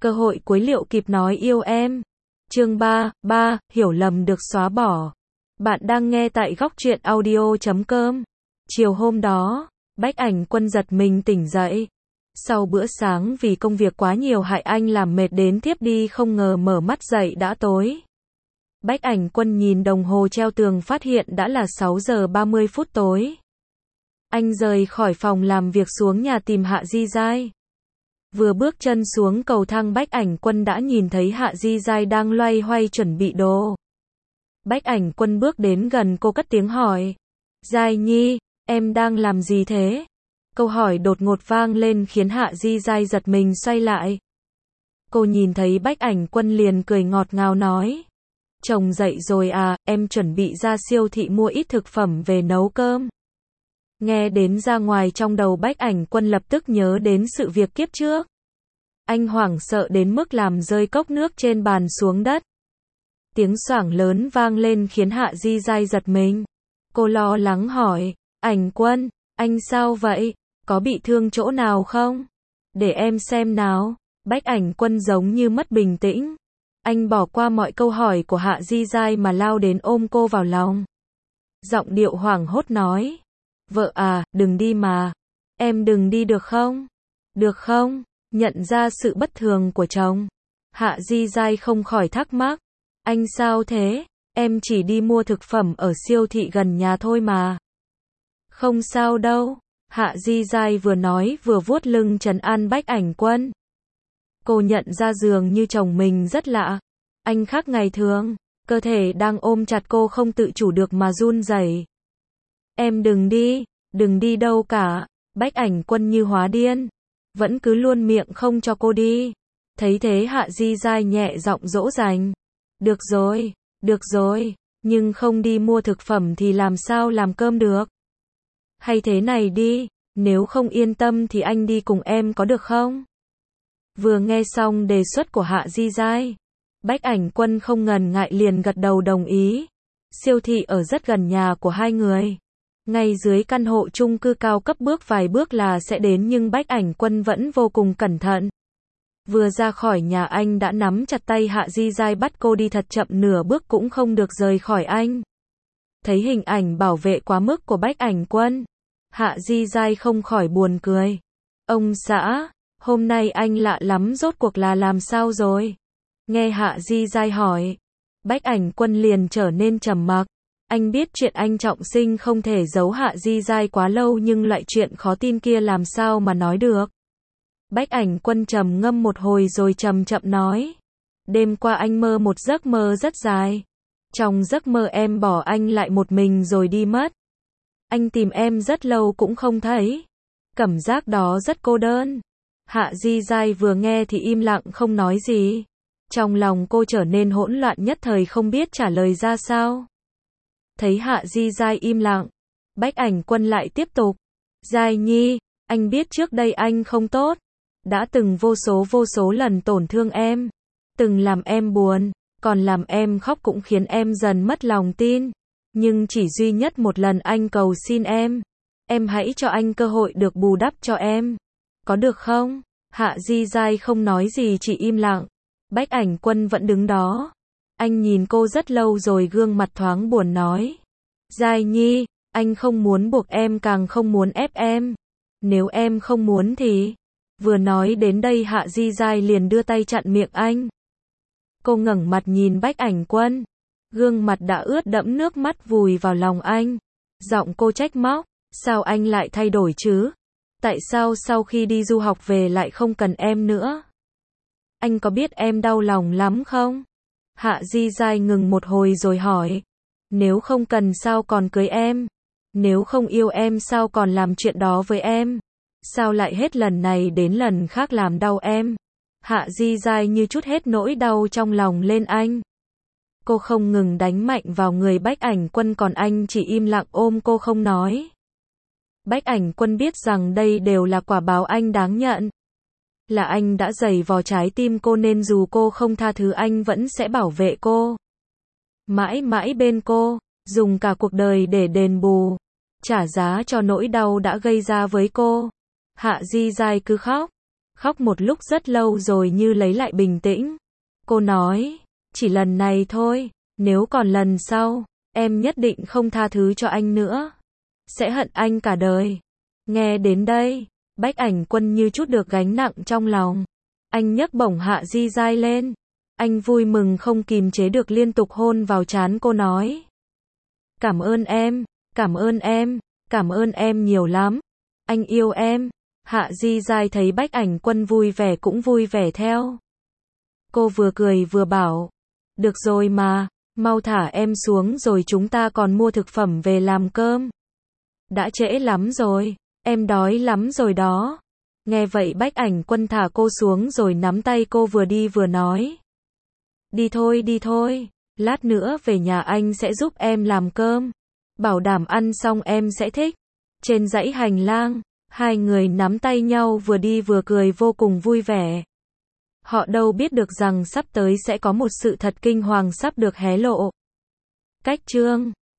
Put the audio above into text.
Cơ hội cuối liệu kịp nói yêu em. Chương 3, hiểu lầm được xóa bỏ. Bạn đang nghe tại góc truyện audio.com. Chiều hôm đó, Bách Ảnh Quân giật mình tỉnh dậy. Sau bữa sáng vì công việc quá nhiều hại anh làm mệt đến thiếp đi, không ngờ mở mắt dậy đã tối. Bách Ảnh Quân nhìn đồng hồ treo tường phát hiện đã là 6 giờ 30 phút tối. Anh rời khỏi phòng làm việc xuống nhà tìm Hạ Di Giai. Vừa bước chân xuống cầu thang, Bách Ảnh Quân đã nhìn thấy Hạ Di Giai đang loay hoay chuẩn bị đồ. Bách Ảnh Quân bước đến gần cô cất tiếng hỏi. Giai Nhi, em đang làm gì thế? Câu hỏi đột ngột vang lên khiến Hạ Di Giai giật mình xoay lại. Cô nhìn thấy Bách Ảnh Quân liền cười ngọt ngào nói. Chồng dậy rồi à, em chuẩn bị ra siêu thị mua ít thực phẩm về nấu cơm. Nghe đến ra ngoài, trong đầu Bách Ảnh Quân lập tức nhớ đến sự việc kiếp trước. Anh hoảng sợ đến mức làm rơi cốc nước trên bàn xuống đất. Tiếng xoảng lớn vang lên khiến Hạ Di Giai giật mình. Cô lo lắng hỏi, Ảnh Quân, anh sao vậy? Có bị thương chỗ nào không? Để em xem nào. Bách Ảnh Quân giống như mất bình tĩnh. Anh bỏ qua mọi câu hỏi của Hạ Di Giai mà lao đến ôm cô vào lòng. Giọng điệu hoảng hốt nói. Vợ à, đừng đi mà. Em đừng đi được không? Được không? Nhận ra sự bất thường của chồng, Hạ Di Giai không khỏi thắc mắc. Anh sao thế? Em chỉ đi mua thực phẩm ở siêu thị gần nhà thôi mà. Không sao đâu. Hạ Di Giai vừa nói vừa vuốt lưng trấn an Bách Ảnh Quân. Cô nhận ra dường như chồng mình rất lạ. Anh khác ngày thường, cơ thể đang ôm chặt cô không tự chủ được mà run rẩy. Em đừng đi đâu cả. Bách Ảnh Quân như hóa điên, vẫn cứ luôn miệng không cho cô đi. Thấy thế Hạ Di Giai nhẹ giọng dỗ dành. Được rồi, nhưng không đi mua thực phẩm thì làm sao làm cơm được? Hay thế này đi, nếu không yên tâm thì anh đi cùng em có được không? Vừa nghe xong đề xuất của Hạ Di Giai, Bách Ảnh Quân không ngần ngại liền gật đầu đồng ý. Siêu thị ở rất gần nhà của hai người. Ngay dưới căn hộ chung cư cao cấp, bước vài bước là sẽ đến, nhưng Bách Ảnh Quân vẫn vô cùng cẩn thận. Vừa ra khỏi nhà anh đã nắm chặt tay Hạ Di Giai bắt cô đi thật chậm, nửa bước cũng không được rời khỏi anh. Thấy hình ảnh bảo vệ quá mức của Bách Ảnh Quân, Hạ Di Giai không khỏi buồn cười. Ông xã, hôm nay anh lạ lắm, rốt cuộc là làm sao rồi? Nghe Hạ Di Giai hỏi, Bách Ảnh Quân liền trở nên trầm mặc. Anh biết chuyện anh trọng sinh không thể giấu Hạ Di Giai quá lâu, nhưng loại chuyện khó tin kia làm sao mà nói được. Bách Ảnh Quân trầm ngâm một hồi rồi chậm chậm nói. Đêm qua anh mơ một giấc mơ rất dài. Trong giấc mơ em bỏ anh lại một mình rồi đi mất. Anh tìm em rất lâu cũng không thấy. Cảm giác đó rất cô đơn. Hạ Di Giai vừa nghe thì im lặng không nói gì. Trong lòng cô trở nên hỗn loạn, nhất thời không biết trả lời ra sao. Thấy Hạ Di Giai im lặng, Bách Ảnh Quân lại tiếp tục. Giai Nhi, anh biết trước đây anh không tốt. Đã từng vô số lần tổn thương em. Từng làm em buồn, còn làm em khóc, cũng khiến em dần mất lòng tin. Nhưng chỉ duy nhất một lần anh cầu xin em hãy cho anh cơ hội được bù đắp cho em. Có được không? Hạ Di Giai không nói gì, chỉ im lặng. Bách Ảnh Quân vẫn đứng đó. Anh nhìn cô rất lâu rồi gương mặt thoáng buồn nói. Giai Nhi, anh không muốn buộc em, càng không muốn ép em. Nếu em không muốn thì... Vừa nói đến đây Hạ Di Giai liền đưa tay chặn miệng anh. Cô ngẩng mặt nhìn Bách Ảnh Quân. Gương mặt đã ướt đẫm nước mắt vùi vào lòng anh. Giọng cô trách móc. Sao anh lại thay đổi chứ? Tại sao sau khi đi du học về lại không cần em nữa? Anh có biết em đau lòng lắm không? Hạ Di Giai ngừng một hồi rồi hỏi. Nếu không cần sao còn cưới em? Nếu không yêu em sao còn làm chuyện đó với em? Sao lại hết lần này đến lần khác làm đau em? Hạ Di Giai như trút hết nỗi đau trong lòng lên anh. Cô không ngừng đánh mạnh vào người Bách Ảnh Quân, còn anh chỉ im lặng ôm cô không nói. Bách Ảnh Quân biết rằng đây đều là quả báo anh đáng nhận. Là anh đã giày vò trái tim cô, nên dù cô không tha thứ anh vẫn sẽ bảo vệ cô. Mãi mãi bên cô, dùng cả cuộc đời để đền bù, trả giá cho nỗi đau đã gây ra với cô. Hạ Di Giai cứ khóc. khóc một lúc rất lâu rồi như lấy lại bình tĩnh. Cô nói, chỉ lần này thôi, nếu còn lần sau, em nhất định không tha thứ cho anh nữa. Sẽ hận anh cả đời. Nghe đến đây, Bách Ảnh Quân như chút được gánh nặng trong lòng. Anh nhấc bổng Hạ Di Giai lên. Anh vui mừng không kìm chế được liên tục hôn vào trán cô nói. Cảm ơn em, cảm ơn em, cảm ơn em nhiều lắm. Anh yêu em. Hạ Di Giai thấy Bách Ảnh Quân vui vẻ cũng vui vẻ theo. Cô vừa cười vừa bảo. Được rồi mà, mau thả em xuống rồi chúng ta còn mua thực phẩm về làm cơm. Đã trễ lắm rồi, em đói lắm rồi đó. Nghe vậy Bách Ảnh Quân thả cô xuống rồi nắm tay cô vừa đi vừa nói. Đi thôi, lát nữa về nhà anh sẽ giúp em làm cơm. Bảo đảm ăn xong em sẽ thích. Trên dãy hành lang, hai người nắm tay nhau vừa đi vừa cười vô cùng vui vẻ. Họ đâu biết được rằng sắp tới sẽ có một sự thật kinh hoàng sắp được hé lộ. Cách chương